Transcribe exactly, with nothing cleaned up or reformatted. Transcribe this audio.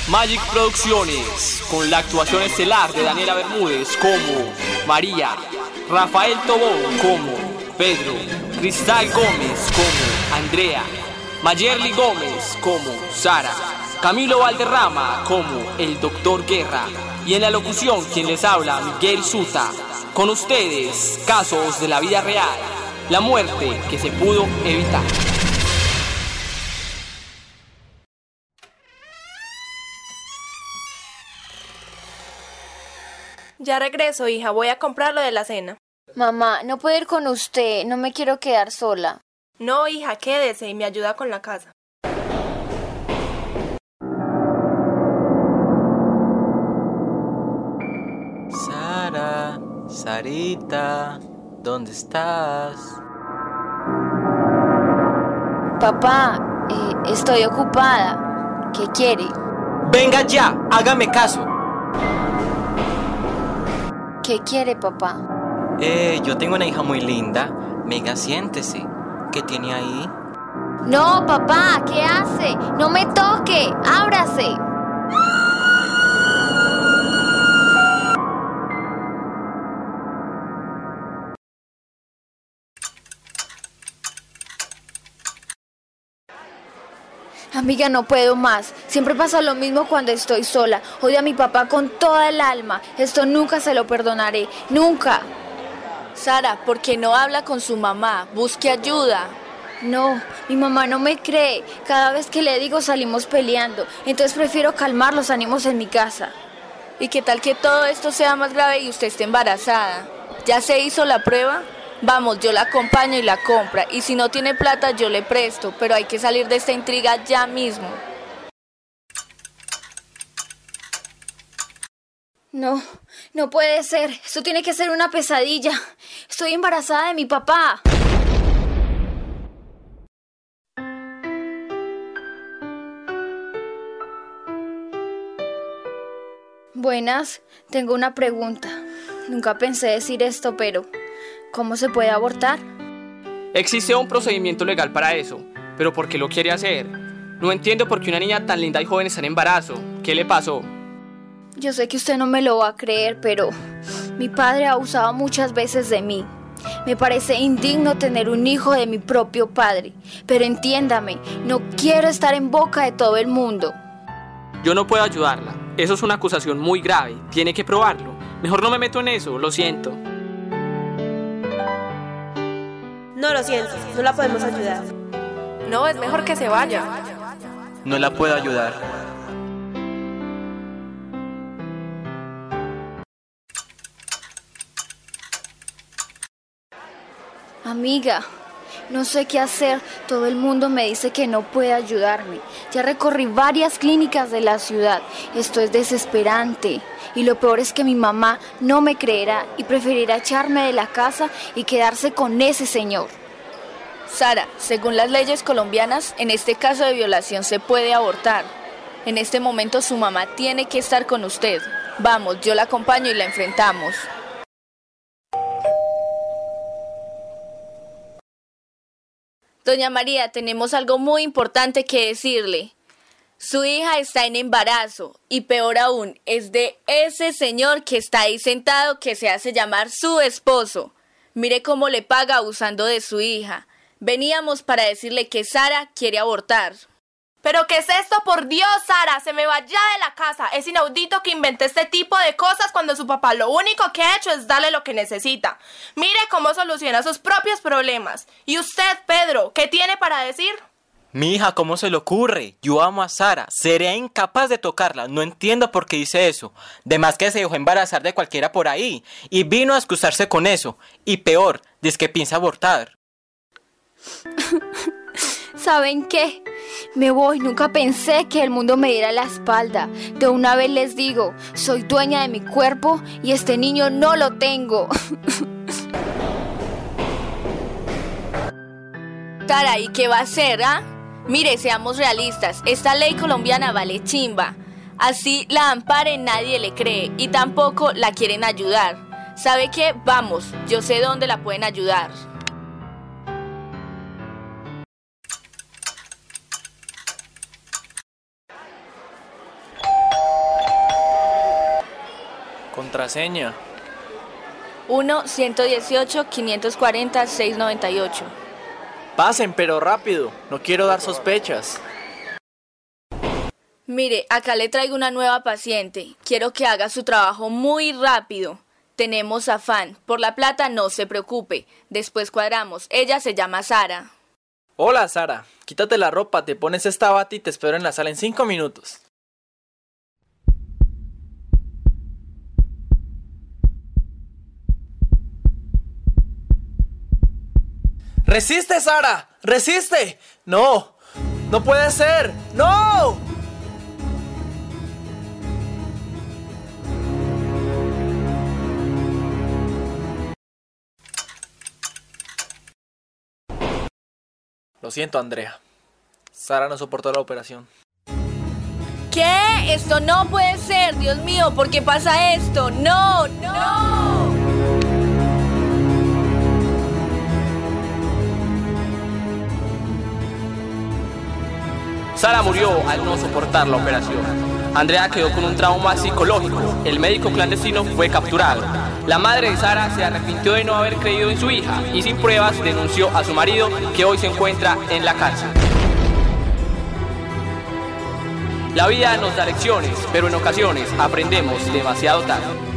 Magic Producciones, con la actuación estelar de Daniela Bermúdez como María, Rafael Tobón como Pedro, Cristal Gómez como Andrea, Mayerly Gómez como Sara, Camilo Valderrama como el Doctor Guerra, y en la locución quien les habla, Miguel Suta. Con ustedes, casos de la vida real, la muerte que se pudo evitar. Ya regreso, hija, voy a comprar lo de la cena. Mamá, no puedo ir con usted, no me quiero quedar sola. No, hija, quédese y me ayuda con la casa. Sara, Sarita, ¿dónde estás? Papá, eh, estoy ocupada. ¿Qué quiere? ¡Venga ya! ¡Hágame caso! ¿Qué quiere, papá? Eh, yo tengo una hija muy linda. Venga, siéntese. ¿Qué tiene ahí? No, papá, ¿qué hace? No me toque, ábrase. Amiga, no puedo más. Siempre pasa lo mismo cuando estoy sola. Odio a mi papá con toda el alma. Esto nunca se lo perdonaré. Nunca. Sara, ¿por qué no habla con su mamá? Busque ayuda. No, mi mamá no me cree. Cada vez que le digo salimos peleando. Entonces prefiero calmar los ánimos en mi casa. ¿Y qué tal que todo esto sea más grave y usted esté embarazada? ¿Ya se hizo la prueba? Vamos, yo la acompaño y la compra. Y si no tiene plata, yo le presto. Pero hay que salir de esta intriga ya mismo. No, no puede ser. Esto tiene que ser una pesadilla. Estoy embarazada de mi papá. Buenas, tengo una pregunta. Nunca pensé decir esto, pero ¿cómo se puede abortar? Existe un procedimiento legal para eso, pero ¿por qué lo quiere hacer? No entiendo por qué una niña tan linda y joven está en embarazo. ¿Qué le pasó? Yo sé que usted no me lo va a creer, pero mi padre ha abusado muchas veces de mí. Me parece indigno tener un hijo de mi propio padre, pero entiéndame, no quiero estar en boca de todo el mundo. Yo no puedo ayudarla. Eso es una acusación muy grave. Tiene que probarlo. Mejor no me meto en eso, lo siento. No, lo siento, no la podemos ayudar. No, es mejor que se vaya. No la puedo ayudar. Amiga, no sé qué hacer. Todo el mundo me dice que no puede ayudarme. Ya recorrí varias clínicas de la ciudad. Esto es desesperante. Y lo peor es que mi mamá no me creerá y preferirá echarme de la casa y quedarse con ese señor. Sara, según las leyes colombianas, en este caso de violación se puede abortar. En este momento su mamá tiene que estar con usted. Vamos, yo la acompaño y la enfrentamos. Doña María, tenemos algo muy importante que decirle. Su hija está en embarazo y peor aún, es de ese señor que está ahí sentado que se hace llamar su esposo. Mire cómo le paga abusando de su hija. Veníamos para decirle que Sara quiere abortar. ¿Pero qué es esto? Por Dios, Sara, se me va ya de la casa. Es inaudito que invente este tipo de cosas cuando su papá lo único que ha hecho es darle lo que necesita. Mire cómo soluciona sus propios problemas. ¿Y usted, Pedro, qué tiene para decir? Mi hija, ¿cómo se le ocurre? Yo amo a Sara. Seré incapaz de tocarla. No entiendo por qué dice eso. De más que se dejó embarazar de cualquiera por ahí. Y vino a excusarse con eso. Y peor, dice que piensa abortar. ¿Saben qué? Me voy, nunca pensé que el mundo me diera la espalda. De una vez les digo, soy dueña de mi cuerpo y este niño no lo tengo. Sara, ¿y qué va a hacer, ah? Mire, seamos realistas, esta ley colombiana vale chimba. Así la amparen, nadie le cree y tampoco la quieren ayudar. ¿Sabe qué? Vamos, yo sé dónde la pueden ayudar. contraseña. uno, ciento dieciocho, quinientos cuarenta, seiscientos noventa y ocho. Pasen, pero rápido. No quiero dar sospechas. Mire, acá le traigo una nueva paciente. Quiero que haga su trabajo muy rápido. Tenemos afán. Por la plata no se preocupe. Después cuadramos. Ella se llama Sara. Hola, Sara. Quítate la ropa, te pones esta bata y te espero en la sala en cinco minutos. ¡Resiste, Sara! ¡Resiste! ¡No! ¡No puede ser! ¡No! Lo siento, Andrea. Sara no soportó la operación. ¿Qué? Esto no puede ser. Dios mío, ¿por qué pasa esto? ¡No! ¡No! Sara murió al no soportar la operación. Andrea quedó con un trauma psicológico. El médico clandestino fue capturado. La madre de Sara se arrepintió de no haber creído en su hija y sin pruebas denunció a su marido, que hoy se encuentra en la cárcel. La vida nos da lecciones, pero en ocasiones aprendemos demasiado tarde.